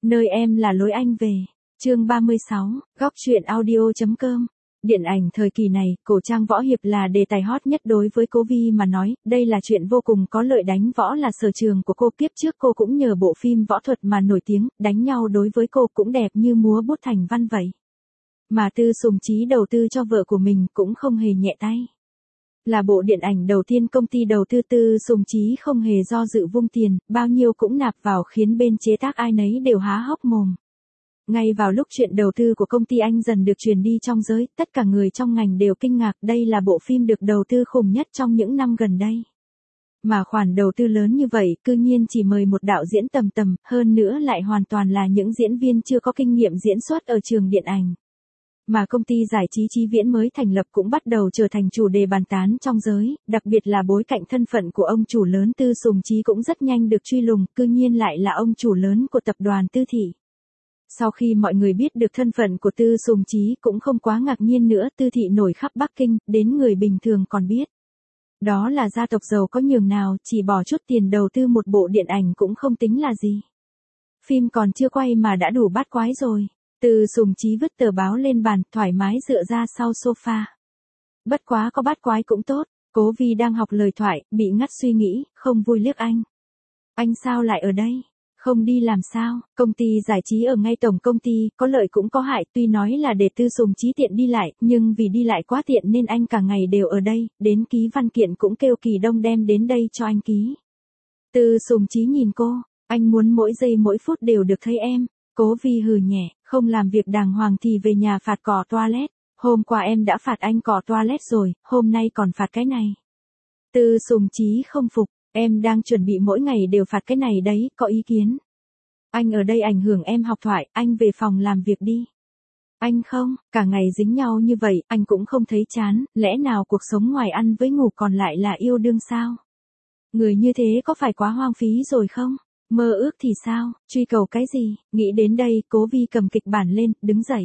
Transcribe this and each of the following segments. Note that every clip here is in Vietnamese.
Nơi em là lối anh về. Chương 36, góc truyện audio.com. Điện ảnh thời kỳ này, cổ trang võ hiệp là đề tài hot nhất đối với cô Vi mà nói, đây là chuyện vô cùng có lợi, đánh võ là sở trường của cô, kiếp trước cô cũng nhờ bộ phim võ thuật mà nổi tiếng, đánh nhau đối với cô cũng đẹp như múa bút thành văn vậy. Mà Tư Sùng Chí đầu tư cho vợ của mình cũng không hề nhẹ tay. Là bộ điện ảnh đầu tiên công ty đầu tư, Tư Sùng Chí không hề do dự vung tiền, bao nhiêu cũng nạp vào khiến bên chế tác ai nấy đều há hốc mồm. Ngay vào lúc chuyện đầu tư của công ty anh dần được truyền đi trong giới, tất cả người trong ngành đều kinh ngạc, đây là bộ phim được đầu tư khủng nhất trong những năm gần đây. Mà khoản đầu tư lớn như vậy, cư nhiên chỉ mời một đạo diễn tầm tầm, hơn nữa lại hoàn toàn là những diễn viên chưa có kinh nghiệm diễn xuất ở trường điện ảnh. Mà công ty giải trí Chí Viễn mới thành lập cũng bắt đầu trở thành chủ đề bàn tán trong giới, đặc biệt là bối cảnh thân phận của ông chủ lớn Tư Sùng Chí cũng rất nhanh được truy lùng, cư nhiên lại là ông chủ lớn của tập đoàn Tư Thị. Sau khi mọi người biết được thân phận của Tư Sùng Chí cũng không quá ngạc nhiên nữa, Tư Thị nổi khắp Bắc Kinh, đến người bình thường còn biết. Đó là gia tộc giàu có nhường nào, chỉ bỏ chút tiền đầu tư một bộ điện ảnh cũng không tính là gì. Phim còn chưa quay mà đã đủ bát quái rồi. Tư Sùng Chí vứt tờ báo lên bàn, thoải mái dựa ra sau sofa. Bất quá có bát quái cũng tốt, Cố Vi đang học lời thoại, bị ngắt suy nghĩ, không vui liếc anh. Anh sao lại ở đây? Không đi làm sao? Công ty giải trí ở ngay tổng công ty, có lợi cũng có hại, tuy nói là để Tư Sùng Chí tiện đi lại, nhưng vì đi lại quá tiện nên anh cả ngày đều ở đây, đến ký văn kiện cũng kêu Kỳ Đông đem đến đây cho anh ký. Tư Sùng Chí nhìn cô, anh muốn mỗi giây mỗi phút đều được thấy em. Cố Vi hừ nhẹ, không làm việc đàng hoàng thì về nhà phạt cỏ toilet. Hôm qua em đã phạt anh cỏ toilet rồi, hôm nay còn phạt cái này. Tư Sùng Chí không phục, em đang chuẩn bị mỗi ngày đều phạt cái này đấy, có ý kiến. Anh ở đây ảnh hưởng em học thoại, anh về phòng làm việc đi. Anh không, cả ngày dính nhau như vậy, anh cũng không thấy chán, lẽ nào cuộc sống ngoài ăn với ngủ còn lại là yêu đương sao? Người như thế có phải quá hoang phí rồi không? Mơ ước thì sao, truy cầu cái gì? Nghĩ đến đây, Cố Vi cầm kịch bản lên, đứng dậy.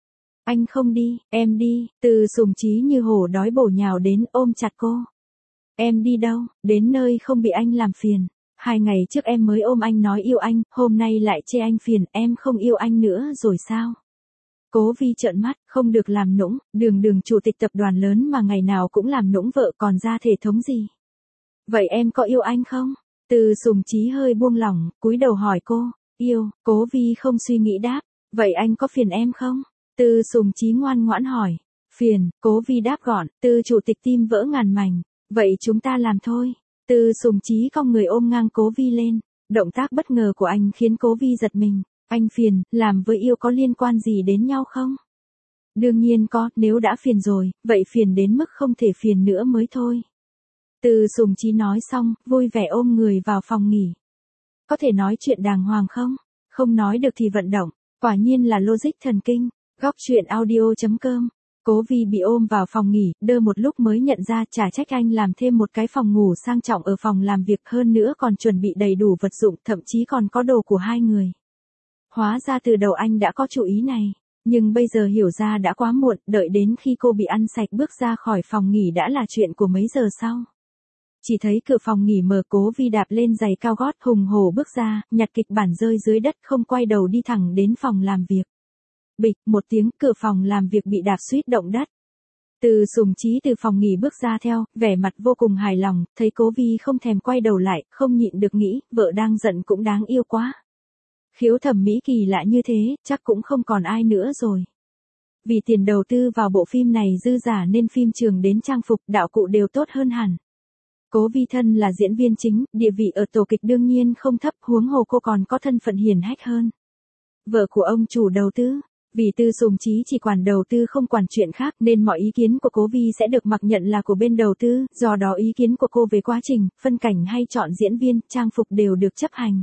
Anh không đi, em đi. Tư Sùng Chí như hổ đói bổ nhào đến, ôm chặt cô. Em đi đâu? Đến nơi không bị anh làm phiền. 2 ngày trước em mới ôm anh nói yêu anh, hôm nay lại chê anh phiền, em không yêu anh nữa rồi sao? Cố Vi trợn mắt, không được làm nũng, đường chủ tịch tập đoàn lớn mà ngày nào cũng làm nũng vợ còn ra thể thống gì? Vậy em có yêu anh không? Tư Sùng Chí hơi buông lỏng, cúi đầu hỏi cô, yêu. Cố Vi không suy nghĩ đáp, vậy anh có phiền em không? Tư Sùng Chí ngoan ngoãn hỏi, phiền. Cố Vi đáp gọn, Tư chủ tịch tim vỡ ngàn mảnh, vậy chúng ta làm thôi. Tư Sùng Chí cong người ôm ngang Cố Vi lên, động tác bất ngờ của anh khiến Cố Vi giật mình, anh phiền, làm với yêu có liên quan gì đến nhau không? Đương nhiên có, nếu đã phiền rồi, vậy phiền đến mức không thể phiền nữa mới thôi. Tư Sùng Chí nói xong, vui vẻ ôm người vào phòng nghỉ. Có thể nói chuyện đàng hoàng không? Không nói được thì vận động, quả nhiên là logic thần kinh. Góc truyện audio.com. Cố Vi bị ôm vào phòng nghỉ, đơ một lúc mới nhận ra chả trách anh làm thêm một cái phòng ngủ sang trọng ở phòng làm việc, hơn nữa còn chuẩn bị đầy đủ vật dụng, thậm chí còn có đồ của 2 người. Hóa ra từ đầu anh đã có chủ ý này, nhưng bây giờ hiểu ra đã quá muộn, đợi đến khi cô bị ăn sạch bước ra khỏi phòng nghỉ đã là chuyện của mấy giờ sau. Chỉ thấy cửa phòng nghỉ mở, Cố Vi đạp lên giày cao gót hùng hổ bước ra, nhặt kịch bản rơi dưới đất, không quay đầu đi thẳng đến phòng làm việc. Bịch, một tiếng, cửa phòng làm việc bị đạp suýt động đất. Tư Sùng Chí từ phòng nghỉ bước ra theo, vẻ mặt vô cùng hài lòng, thấy Cố Vi không thèm quay đầu lại, không nhịn được nghĩ, vợ đang giận cũng đáng yêu quá. Khiếu thẩm mỹ kỳ lạ như thế, chắc cũng không còn ai nữa rồi. Vì tiền đầu tư vào bộ phim này dư giả nên phim trường đến trang phục, đạo cụ đều tốt hơn hẳn. Cố Vi thân là diễn viên chính, địa vị ở tổ kịch đương nhiên không thấp, huống hồ cô còn có thân phận hiển hách hơn. Vợ của ông chủ đầu tư, vì Tư Sùng Chí chỉ quản đầu tư không quản chuyện khác nên mọi ý kiến của Cố Vi sẽ được mặc nhận là của bên đầu tư, do đó ý kiến của cô về quá trình, phân cảnh hay chọn diễn viên, trang phục đều được chấp hành.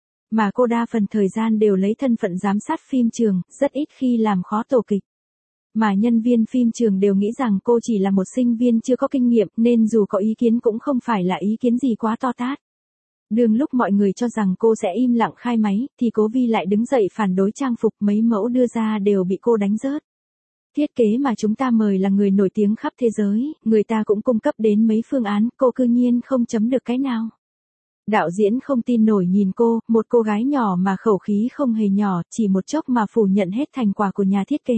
Mà cô đa phần thời gian đều lấy thân phận giám sát phim trường, rất ít khi làm khó tổ kịch. Mà nhân viên phim trường đều nghĩ rằng cô chỉ là một sinh viên chưa có kinh nghiệm nên dù có ý kiến cũng không phải là ý kiến gì quá to tát. Đương lúc mọi người cho rằng cô sẽ im lặng khai máy, thì Cố Vi lại đứng dậy phản đối trang phục, mấy mẫu đưa ra đều bị cô đánh rớt. Thiết kế mà chúng ta mời là người nổi tiếng khắp thế giới, người ta cũng cung cấp đến mấy phương án, cô cư nhiên không chấm được cái nào. Đạo diễn không tin nổi nhìn cô, một cô gái nhỏ mà khẩu khí không hề nhỏ, chỉ một chốc mà phủ nhận hết thành quả của nhà thiết kế.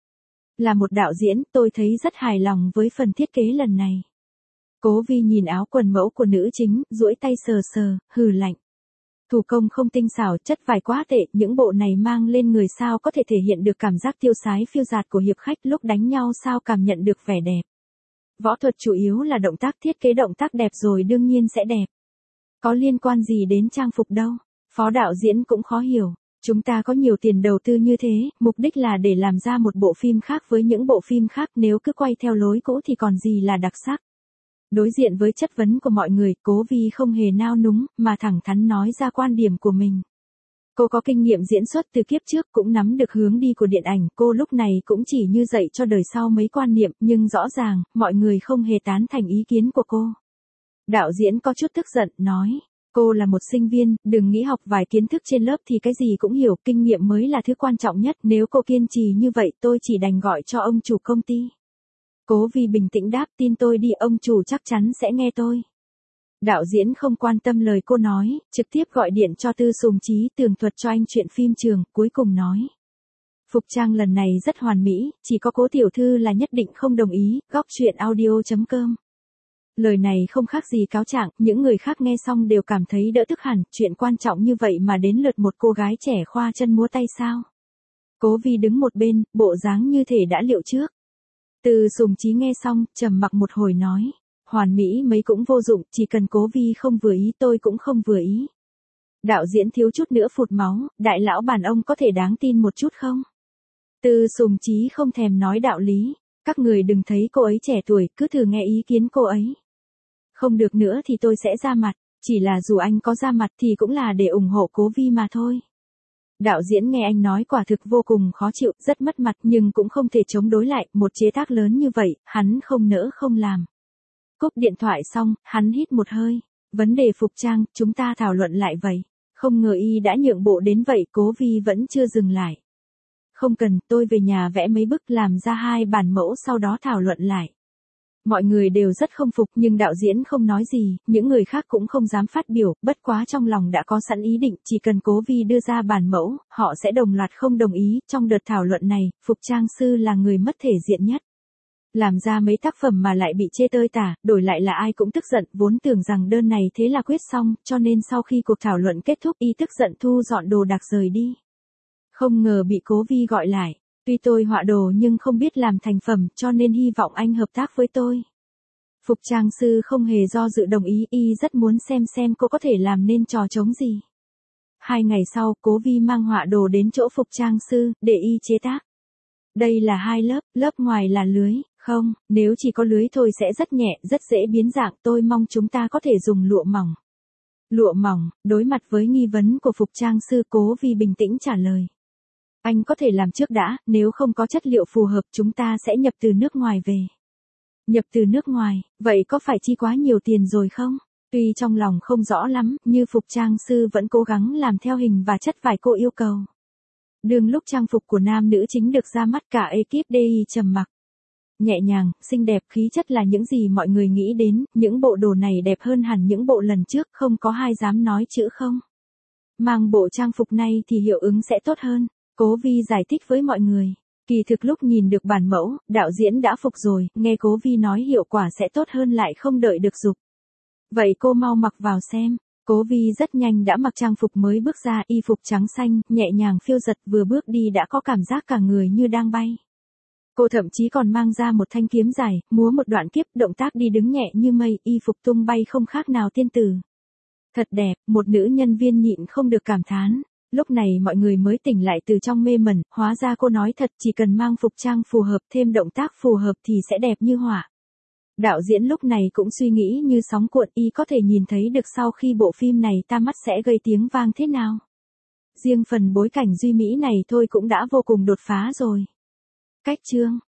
Là một đạo diễn, tôi thấy rất hài lòng với phần thiết kế lần này. Cố Vi nhìn áo quần mẫu của nữ chính, duỗi tay sờ sờ, hừ lạnh. Thủ công không tinh xảo, chất vải quá tệ, những bộ này mang lên người sao có thể thể hiện được cảm giác tiêu sái phiêu dạt của hiệp khách, lúc đánh nhau sao cảm nhận được vẻ đẹp. Võ thuật chủ yếu là động tác, thiết kế động tác đẹp rồi đương nhiên sẽ đẹp. Có liên quan gì đến trang phục đâu, phó đạo diễn cũng khó hiểu. Chúng ta có nhiều tiền đầu tư như thế, mục đích là để làm ra một bộ phim khác với những bộ phim khác, nếu cứ quay theo lối cũ thì còn gì là đặc sắc. Đối diện với chất vấn của mọi người, Cố Vi không hề nao núng, mà thẳng thắn nói ra quan điểm của mình. Cô có kinh nghiệm diễn xuất từ kiếp trước, cũng nắm được hướng đi của điện ảnh, cô lúc này cũng chỉ như dạy cho đời sau mấy quan niệm, nhưng rõ ràng, mọi người không hề tán thành ý kiến của cô. Đạo diễn có chút tức giận, nói, cô là một sinh viên, đừng nghĩ học vài kiến thức trên lớp thì cái gì cũng hiểu, kinh nghiệm mới là thứ quan trọng nhất, nếu cô kiên trì như vậy tôi chỉ đành gọi cho ông chủ công ty. Cố Vi bình tĩnh đáp, tin tôi đi, ông chủ chắc chắn sẽ nghe tôi. Đạo diễn không quan tâm lời cô nói, trực tiếp gọi điện cho Tư Sùng Chí tường thuật cho anh chuyện phim trường, cuối cùng nói. Phục trang lần này rất hoàn mỹ, chỉ có Cố tiểu thư là nhất định không đồng ý, góc chuyện audio.com. Lời này không khác gì cáo trạng, những người khác nghe xong đều cảm thấy đỡ tức hẳn, chuyện quan trọng như vậy mà đến lượt một cô gái trẻ khoa chân múa tay sao. Cố Vi đứng một bên, bộ dáng như thể đã liệu trước. Từ Sùng Chí nghe xong, trầm mặc một hồi nói, hoàn mỹ mấy cũng vô dụng, chỉ cần Cố Vi không vừa ý tôi cũng không vừa ý. Đạo diễn thiếu chút nữa phụt máu, đại lão bản ông có thể đáng tin một chút không? Từ Sùng Chí không thèm nói đạo lý, các người đừng thấy cô ấy trẻ tuổi, cứ thử nghe ý kiến cô ấy. Không được nữa thì tôi sẽ ra mặt, chỉ là dù anh có ra mặt thì cũng là để ủng hộ Cố Vi mà thôi. Đạo diễn nghe anh nói quả thực vô cùng khó chịu, rất mất mặt nhưng cũng không thể chống đối lại, một chế tác lớn như vậy, hắn không nỡ không làm. Cúp điện thoại xong, hắn hít một hơi, vấn đề phục trang, chúng ta thảo luận lại vậy. Không ngờ y đã nhượng bộ đến vậy, Cố Vi vẫn chưa dừng lại. Không cần, tôi về nhà vẽ mấy bức làm ra 2 bản mẫu sau đó thảo luận lại. Mọi người đều rất không phục nhưng đạo diễn không nói gì, những người khác cũng không dám phát biểu, bất quá trong lòng đã có sẵn ý định, chỉ cần Cố Vi đưa ra bản mẫu, họ sẽ đồng loạt không đồng ý. Trong đợt thảo luận này, phục trang sư là người mất thể diện nhất. Làm ra mấy tác phẩm mà lại bị chê tơi tả, đổi lại là ai cũng tức giận, vốn tưởng rằng đơn này thế là quyết xong, cho nên sau khi cuộc thảo luận kết thúc y tức giận thu dọn đồ đạc rời đi. Không ngờ bị Cố Vi gọi lại. Tuy tôi họa đồ nhưng không biết làm thành phẩm, cho nên hy vọng anh hợp tác với tôi. Phục trang sư không hề do dự đồng ý, y rất muốn xem cô có thể làm nên trò trống gì. 2 ngày sau, Cố Vi mang họa đồ đến chỗ phục trang sư, để y chế tác. Đây là 2 lớp, lớp ngoài là lưới, không, nếu chỉ có lưới thôi sẽ rất nhẹ, rất dễ biến dạng, tôi mong chúng ta có thể dùng lụa mỏng. Lụa mỏng, đối mặt với nghi vấn của phục trang sư, Cố Vi bình tĩnh trả lời. Anh có thể làm trước đã, nếu không có chất liệu phù hợp chúng ta sẽ nhập từ nước ngoài về. Nhập từ nước ngoài, vậy có phải chi quá nhiều tiền rồi không? Tuy trong lòng không rõ lắm, như phục trang sư vẫn cố gắng làm theo hình và chất vải cô yêu cầu. Đương lúc trang phục của nam nữ chính được ra mắt cả ekip DI trầm mặc. Nhẹ nhàng, xinh đẹp, khí chất là những gì mọi người nghĩ đến, những bộ đồ này đẹp hơn hẳn những bộ lần trước, không có ai dám nói chữ không. Mang bộ trang phục này thì hiệu ứng sẽ tốt hơn. Cố Vi giải thích với mọi người. Kỳ thực lúc nhìn được bản mẫu, đạo diễn đã phục rồi, nghe Cố Vi nói hiệu quả sẽ tốt hơn lại không đợi được dục. Vậy cô mau mặc vào xem. Cố Vi rất nhanh đã mặc trang phục mới bước ra, y phục trắng xanh, nhẹ nhàng phiêu giật, vừa bước đi đã có cảm giác cả người như đang bay. Cô thậm chí còn mang ra một thanh kiếm dài, múa một đoạn kiếp, động tác đi đứng nhẹ như mây, y phục tung bay không khác nào tiên tử. Thật đẹp, một nữ nhân viên nhịn không được cảm thán. Lúc này mọi người mới tỉnh lại từ trong mê mẩn, hóa ra cô nói thật, chỉ cần mang phục trang phù hợp thêm động tác phù hợp thì sẽ đẹp như họa. Đạo diễn lúc này cũng suy nghĩ như sóng cuộn, y có thể nhìn thấy được sau khi bộ phim này ra mắt sẽ gây tiếng vang thế nào. Riêng phần bối cảnh duy mỹ này thôi cũng đã vô cùng đột phá rồi. Cách chương